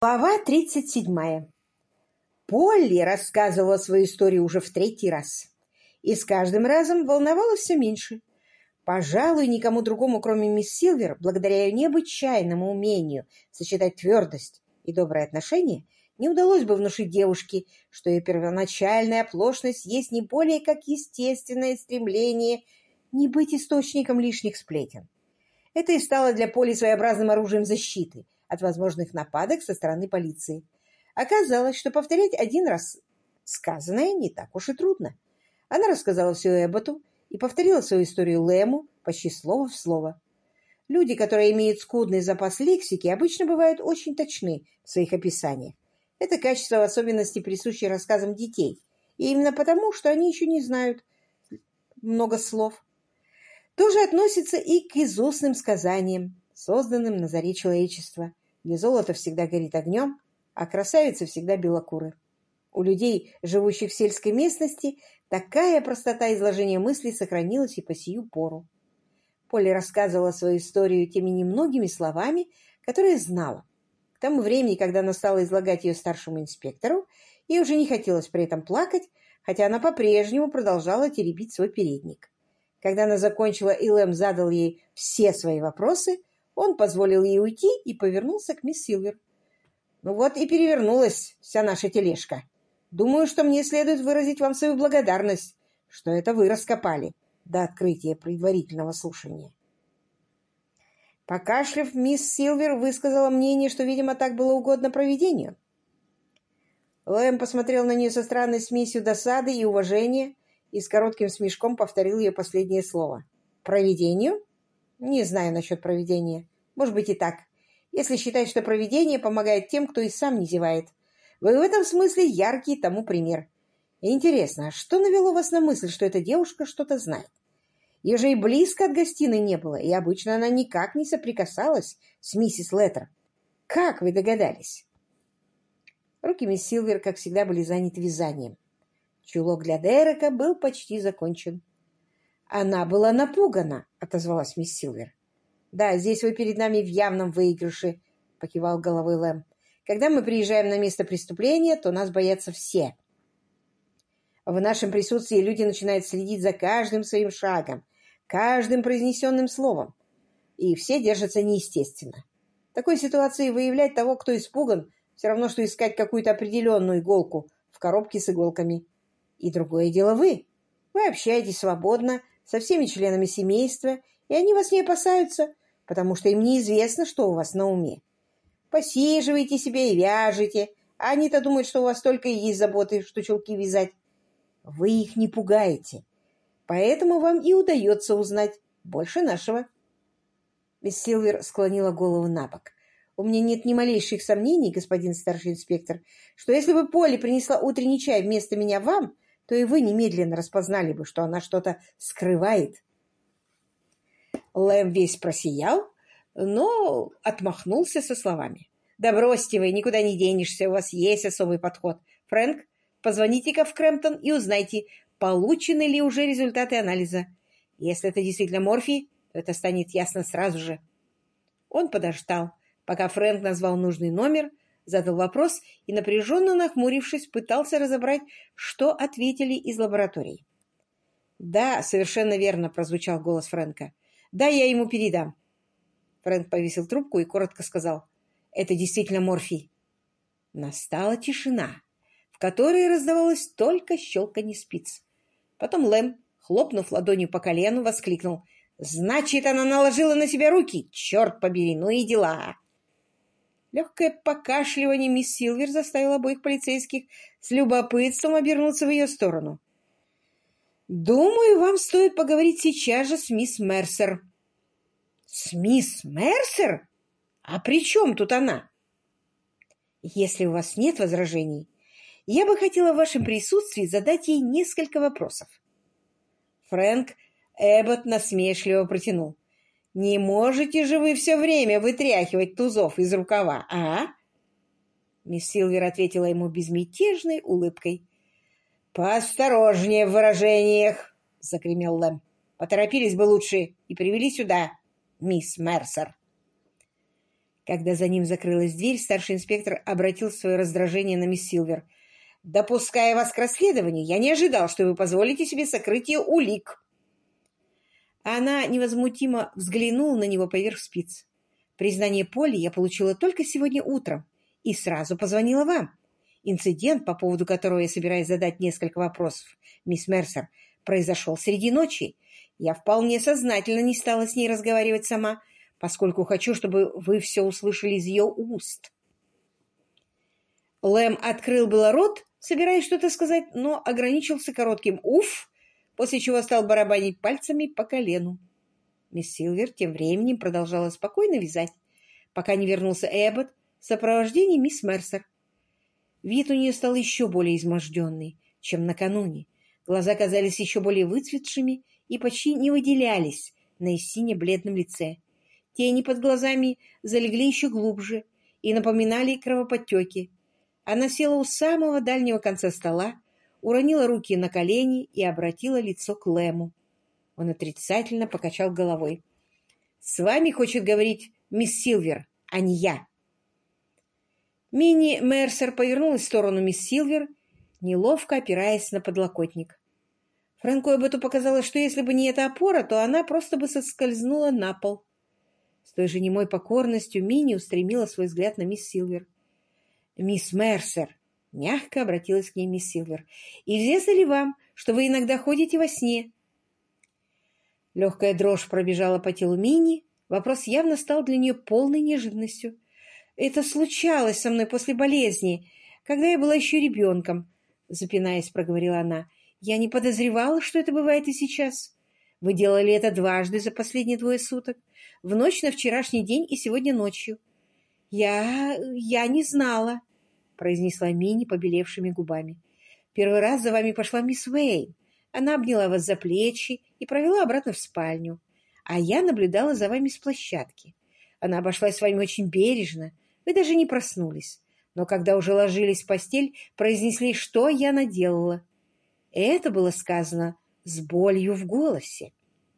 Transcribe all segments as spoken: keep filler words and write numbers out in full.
Глава тридцать седьмая. Полли рассказывала свою историю уже в третий раз. И с каждым разом волновалась все меньше. Пожалуй, никому другому, кроме мисс Силвер, благодаря ее необычайному умению сочетать твердость и доброе отношение, не удалось бы внушить девушке, что ее первоначальная оплошность есть не более как естественное стремление не быть источником лишних сплетен. Это и стало для Полли своеобразным оружием защиты от возможных нападок со стороны полиции. Оказалось, что повторять один раз сказанное не так уж и трудно. Она рассказала все Эбботу и повторила свою историю Лэму почти слово в слово. Люди, которые имеют скудный запас лексики, обычно бывают очень точны в своих описаниях. Это качество в особенности присуще рассказам детей, и именно потому, что они еще не знают много слов. То же относится и к изустным сказаниям, созданным на заре человечества, где золото всегда горит огнем, а красавицы всегда белокуры. У людей, живущих в сельской местности, такая простота изложения мыслей сохранилась и по сию пору. Полли рассказывала свою историю теми немногими словами, которые знала. К тому времени, когда она стала излагать ее старшему инспектору, ей уже не хотелось при этом плакать, хотя она по-прежнему продолжала теребить свой передник. Когда она закончила, и Лэм задал ей все свои вопросы, он позволил ей уйти и повернулся к мисс Силвер. «Ну вот и перевернулась вся наша тележка. Думаю, что мне следует выразить вам свою благодарность, что это вы раскопали до открытия предварительного слушания». Покашляв, мисс Силвер высказала мнение, что, видимо, так было угодно провидению. Лэм посмотрел на нее со странной смесью досады и уважения и с коротким смешком повторил ее последнее слово. «Провидению? Не знаю насчет провидения. Может быть и так. Если считать, что провидение помогает тем, кто и сам не зевает. Вы в этом смысле яркий тому пример. Интересно, а что навело вас на мысль, что эта девушка что-то знает? Ее же и близко от гостиной не было, и обычно она никак не соприкасалась с миссис Леттер. Как вы догадались?» Руки мисс Силвер, как всегда, были заняты вязанием. Чулок для Дерека был почти закончен. «Она была напугана», — отозвалась мисс Силвер. «Да, здесь вы перед нами в явном выигрыше», — покивал головой Лэм. «Когда мы приезжаем на место преступления, то нас боятся все. В нашем присутствии люди начинают следить за каждым своим шагом, каждым произнесенным словом, и все держатся неестественно. В такой ситуации выявлять того, кто испуган, все равно, что искать какую-то определенную иголку в коробке с иголками. И другое дело вы. Вы общаетесь свободно со всеми членами семейства, и они вас не опасаются, потому что им неизвестно, что у вас на уме. Посиживаете себе и вяжете, а они-то думают, что у вас только и есть заботы, что чулки вязать. Вы их не пугаете, поэтому вам и удается узнать больше нашего». Мисс Силвер склонила голову на бок. «У меня нет ни малейших сомнений, господин старший инспектор, что если бы Полли принесла утренний чай вместо меня вам, то и вы немедленно распознали бы, что она что-то скрывает». Лэм весь просиял, но отмахнулся со словами. «Да бросьте вы, никуда не денешься, у вас есть особый подход. Фрэнк, позвоните-ка в Крэмптон и узнайте, получены ли уже результаты анализа. Если это действительно морфий, то это станет ясно сразу же». Он подождал, пока Фрэнк назвал нужный номер, задал вопрос и, напряженно нахмурившись, пытался разобрать, что ответили из лабораторий. «Да, совершенно верно», — прозвучал голос Фрэнка. «Да, я ему передам». Фрэнк повесил трубку и коротко сказал: «Это действительно морфий». Настала тишина, в которой раздавалось только щелканье спиц. Потом Лэм, хлопнув ладонью по колену, воскликнул: «Значит, она наложила на себя руки! Черт побери, ну и дела!» Легкое покашливание мисс Силвер заставило обоих полицейских с любопытством обернуться в ее сторону. «Думаю, вам стоит поговорить сейчас же с мисс Мерсер». «С мисс Мерсер? А при чем тут она?» «Если у вас нет возражений, я бы хотела в вашем присутствии задать ей несколько вопросов». Фрэнк Эббот насмешливо протянул: «Не можете же вы все время вытряхивать тузов из рукава, а?» Мисс Силвер ответила ему безмятежной улыбкой. «Поосторожнее в выражениях!» — загремел Лэм. «Поторопились бы лучше и привели сюда мисс Мерсер». Когда за ним закрылась дверь, старший инспектор обратил свое раздражение на мисс Силвер. «Допуская вас к расследованию, я не ожидал, что вы позволите себе сокрытие улик». Она невозмутимо взглянула на него поверх спиц. «Признание Полли я получила только сегодня утром и сразу позвонила вам. Инцидент, по поводу которого я собираюсь задать несколько вопросов, мисс Мерсер, произошел среди ночи. Я вполне сознательно не стала с ней разговаривать сама, поскольку хочу, чтобы вы все услышали из ее уст». Лэм открыл было рот, собираясь что-то сказать, но ограничился коротким «уф», после чего стал барабанить пальцами по колену. Мисс Силвер тем временем продолжала спокойно вязать, пока не вернулся Эббот в сопровождении мисс Мерсер. Вид у нее стал еще более изможденный, чем накануне. Глаза казались еще более выцветшими и почти не выделялись на сине-бледном лице. Тени под глазами залегли еще глубже и напоминали кровоподтеки. Она села у самого дальнего конца стола, уронила руки на колени и обратила лицо к Лэму. Он отрицательно покачал головой. «С вами хочет говорить мисс Силвер, а не я». Минни Мерсер повернулась в сторону мисс Силвер, неловко опираясь на подлокотник. Фрэнку Эбботу показалось, что если бы не эта опора, то она просто бы соскользнула на пол. С той же немой покорностью Минни устремила свой взгляд на мисс Силвер. «Мисс Мерсер», — мягко обратилась к ней мисс Силвер, — «известно ли вам, что вы иногда ходите во сне?» Легкая дрожь пробежала по телу Минни. Вопрос явно стал для нее полной неожиданностью. «Это случалось со мной после болезни, когда я была еще ребенком», — запинаясь, проговорила она. «Я не подозревала, что это бывает и сейчас. Вы делали это дважды за последние двое суток, в ночь на вчерашний день и сегодня ночью». «Я... я не знала», — произнесла Минни побелевшими губами. «Первый раз за вами пошла мисс Уэйн. Она обняла вас за плечи и провела обратно в спальню, а я наблюдала за вами с площадки. Она обошлась с вами очень бережно, вы даже не проснулись, но когда уже ложились в постель, произнесли, что я наделала. Это было сказано с болью в голосе».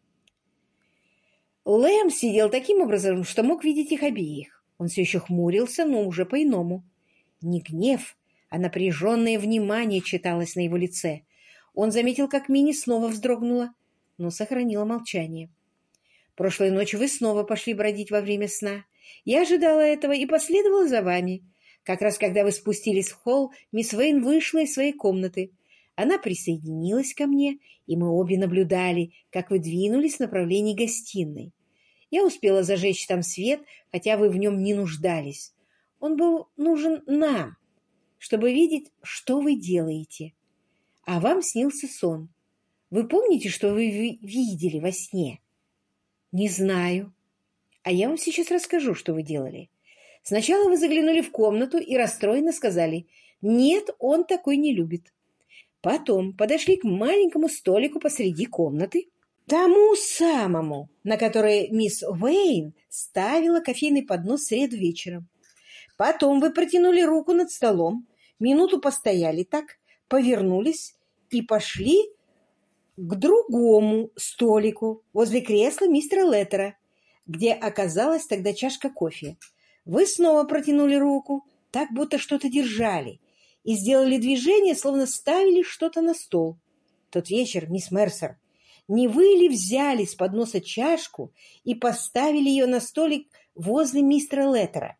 Лэм сидел таким образом, что мог видеть их обеих. Он все еще хмурился, но уже по-иному. Не гнев, а напряженное внимание читалось на его лице. Он заметил, как Минни снова вздрогнула, но сохранила молчание. «Прошлой ночью вы снова пошли бродить во время сна. Я ожидала этого и последовала за вами. Как раз когда вы спустились в холл, мисс Уэйн вышла из своей комнаты. Она присоединилась ко мне, и мы обе наблюдали, как вы двинулись в направлении гостиной. Я успела зажечь там свет, хотя вы в нем не нуждались. Он был нужен нам, чтобы видеть, что вы делаете. А вам снился сон. Вы помните, что вы видели во сне?» «Не знаю. А я вам сейчас расскажу, что вы делали. Сначала вы заглянули в комнату и расстроенно сказали: «Нет, он такой не любит». Потом подошли к маленькому столику посреди комнаты, тому самому, на который мисс Уэйн ставила кофейный поднос в среду вечером. Потом вы протянули руку над столом, минуту постояли так, повернулись и пошли к другому столику возле кресла мистера Леттера, где оказалась тогда чашка кофе. Вы снова протянули руку, так будто что-то держали, и сделали движение, словно ставили что-то на стол. Тот вечер, мисс Мерсер, не вы ли взяли с подноса чашку и поставили ее на столик возле мистера Леттера?»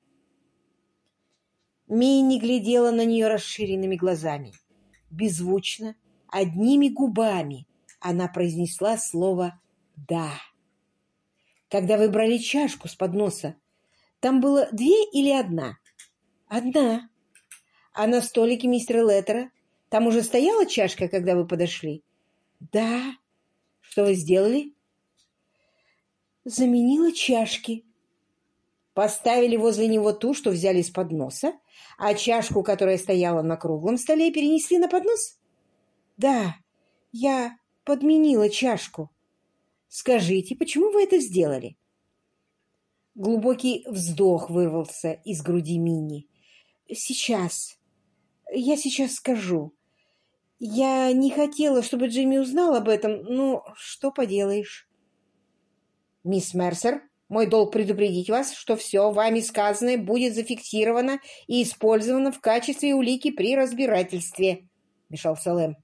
Минни глядела на нее расширенными глазами. Беззвучно, одними губами она произнесла слово «да». «Когда вы брали чашку с подноса, там было две или одна?» «Одна». «А на столике мистера Леттера там уже стояла чашка, когда вы подошли?» «Да». «Что вы сделали?» «Заменила чашки». «Поставили возле него ту, что взяли с подноса, а чашку, которая стояла на круглом столе, перенесли на поднос?» «Да, я подменила чашку». «Скажите, почему вы это сделали?» Глубокий вздох вырвался из груди Минни. «Сейчас. Я сейчас скажу. Я не хотела, чтобы Джимми узнал об этом, но что поделаешь?» «Мисс Мерсер?» Мой долг предупредить вас, что все вами сказанное будет зафиксировано и использовано в качестве улики при разбирательстве», — вмешался Лэм.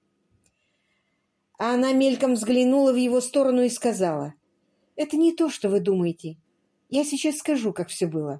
А она мельком взглянула в его сторону и сказала: «Это не то, что вы думаете. Я сейчас скажу, как все было».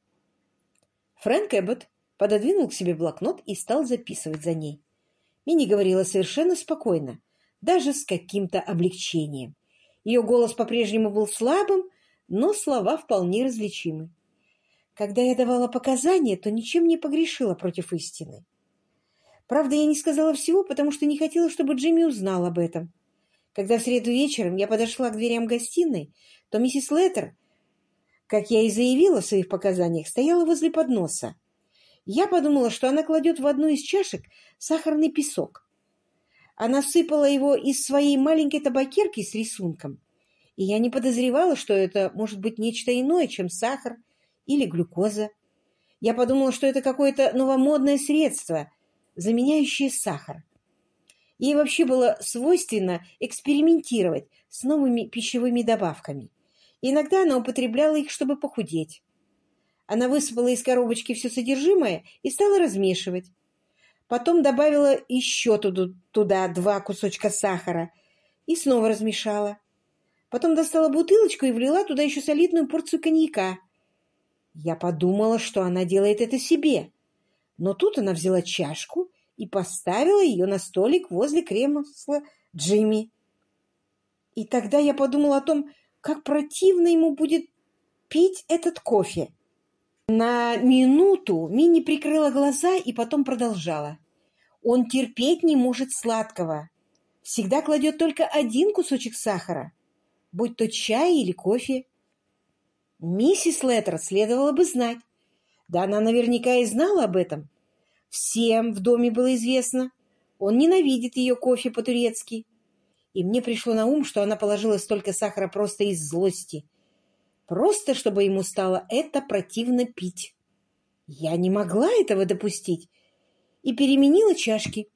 Фрэнк Эббот пододвинул к себе блокнот и стал записывать за ней. Минни говорила совершенно спокойно, даже с каким-то облегчением. Ее голос по-прежнему был слабым, но слова вполне различимы. Когда я давала показания, то ничем не погрешила против истины. Правда, я не сказала всего, потому что не хотела, чтобы Джимми узнал об этом. Когда в среду вечером я подошла к дверям гостиной, то миссис Леттер, как я и заявила в своих показаниях, стояла возле подноса. Я подумала, что она кладет в одну из чашек сахарный песок. Она сыпала его из своей маленькой табакерки с рисунком, и я не подозревала, что это может быть нечто иное, чем сахар или глюкоза. Я подумала, что это какое-то новомодное средство, заменяющее сахар. Ей вообще было свойственно экспериментировать с новыми пищевыми добавками. Иногда она употребляла их, чтобы похудеть. Она высыпала из коробочки все содержимое и стала размешивать. Потом добавила еще туда, туда два кусочка сахара и снова размешала. Потом достала бутылочку и влила туда еще солидную порцию коньяка. Я подумала, что она делает это себе. Но тут она взяла чашку и поставила ее на столик возле кресла Джимми. И тогда я подумала о том, как противно ему будет пить этот кофе. На минуту Минни прикрыла глаза и потом продолжала. Он терпеть не может сладкого. Всегда кладет только один кусочек сахара, будь то чай или кофе. Миссис Леттер следовало бы знать. Да она наверняка и знала об этом. Всем в доме было известно. Он ненавидит ее кофе по-турецки. И мне пришло на ум, что она положила столько сахара просто из злости. Просто, чтобы ему стало это противно пить. Я не могла этого допустить и переменила чашки.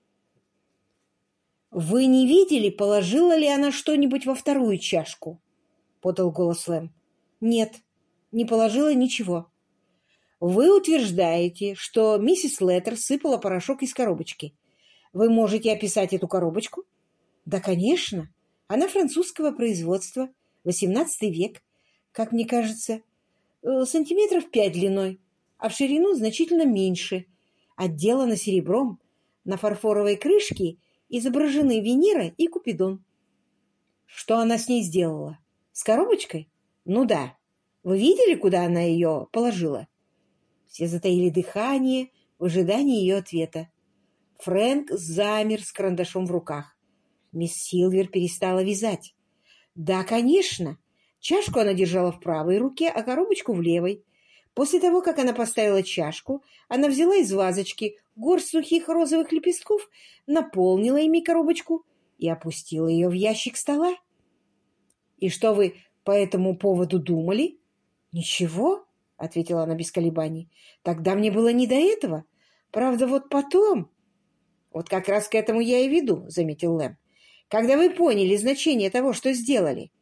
«Вы не видели, положила ли она что-нибудь во вторую чашку?» — подал голос Лэм. «Нет, не положила ничего». «Вы утверждаете, что миссис Леттер сыпала порошок из коробочки. Вы можете описать эту коробочку?» «Да, конечно. Она французского производства, восемнадцатый век, как мне кажется, сантиметров пять длиной, а в ширину значительно меньше. Отделана серебром, на фарфоровой крышке изображены Венера и Купидон». «Что она с ней сделала? С коробочкой?» «Ну да. Вы видели, куда она ее положила?» Все затаили дыхание в ожидании ее ответа. Фрэнк замер с карандашом в руках. Мисс Силвер перестала вязать. «Да, конечно. Чашку она держала в правой руке, а коробочку в левой. После того, как она поставила чашку, она взяла из вазочки горсть сухих розовых лепестков, наполнила ими коробочку и опустила ее в ящик стола». «И что вы по этому поводу думали?» «Ничего», — ответила она без колебаний. «Тогда мне было не до этого. Правда, вот потом...» «Вот как раз к этому я и веду», — заметил Лэм. «Когда вы поняли значение того, что сделали».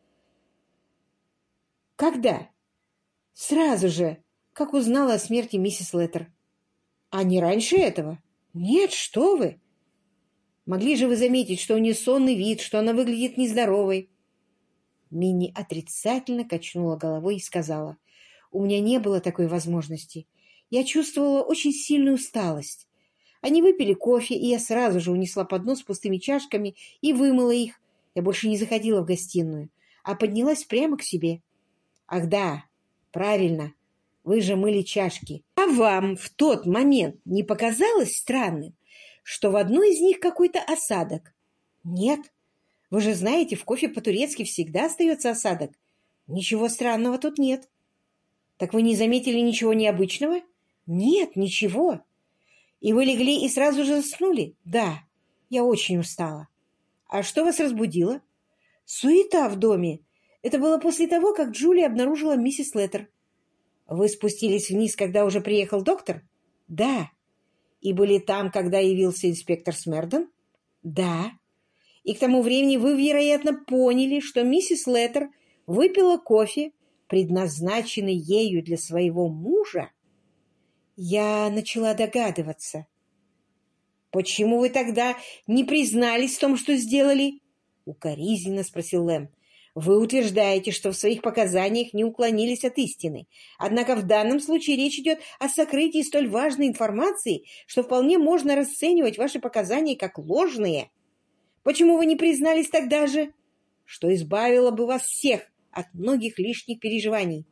«Когда?» «Сразу же, как узнала о смерти миссис Леттер». «А не раньше этого?» «Нет, что вы!» «Могли же вы заметить, что у нее сонный вид, что она выглядит нездоровой?» Минни отрицательно качнула головой и сказала: «У меня не было такой возможности. Я чувствовала очень сильную усталость. Они выпили кофе, и я сразу же унесла поднос с пустыми чашками и вымыла их. Я больше не заходила в гостиную, а поднялась прямо к себе». «Ах да, правильно, вы же мыли чашки. А вам в тот момент не показалось странным, что в одной из них какой-то осадок?» «Нет. Вы же знаете, в кофе по-турецки всегда остается осадок. Ничего странного тут нет». «Так вы не заметили ничего необычного?» «Нет, ничего». «И вы легли и сразу же заснули?» «Да, я очень устала». «А что вас разбудило?» «Суета в доме. Это было после того, как Джулия обнаружила миссис Леттер». «Вы спустились вниз, когда уже приехал доктор?» «Да». «И были там, когда явился инспектор Смердон?» «Да». «И к тому времени вы, вероятно, поняли, что миссис Леттер выпила кофе, предназначенный ею для своего мужа, я начала догадываться. «Почему вы тогда не признались в том, что сделали?» — укоризненно спросил Лэм. «Вы утверждаете, что в своих показаниях не уклонились от истины. Однако в данном случае речь идет о сокрытии столь важной информации, что вполне можно расценивать ваши показания как ложные. Почему вы не признались тогда же, что избавило бы вас всех от многих лишних переживаний?»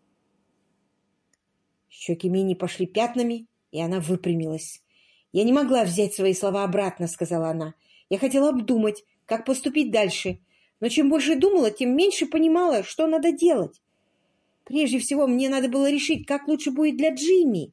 Щеки Мини пошли пятнами, и она выпрямилась. «Я не могла взять свои слова обратно», — сказала она. «Я хотела обдумать, как поступить дальше, но чем больше думала, тем меньше понимала, что надо делать. Прежде всего, мне надо было решить, как лучше будет для Джимми».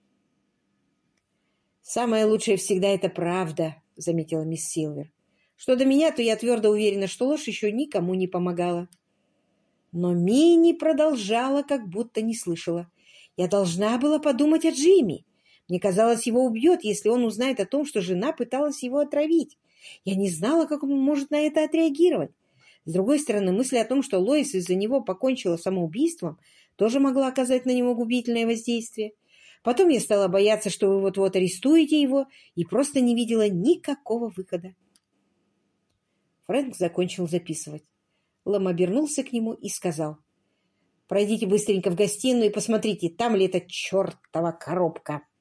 «Самое лучшее всегда — это правда», — заметила мисс Силвер. «Что до меня, то я твердо уверена, что ложь еще никому не помогала». Но Мини продолжала, как будто не слышала. «Я должна была подумать о Джимми. Мне казалось, его убьет, если он узнает о том, что жена пыталась его отравить. Я не знала, как он может на это отреагировать. С другой стороны, мысль о том, что Лоис из-за него покончила самоубийством, тоже могла оказать на него губительное воздействие. Потом я стала бояться, что вы вот-вот арестуете его, и просто не видела никакого выхода». Фрэнк закончил записывать. Лэм обернулся к нему и сказал: «Пройдите быстренько в гостиную и посмотрите, там ли эта чертова коробка».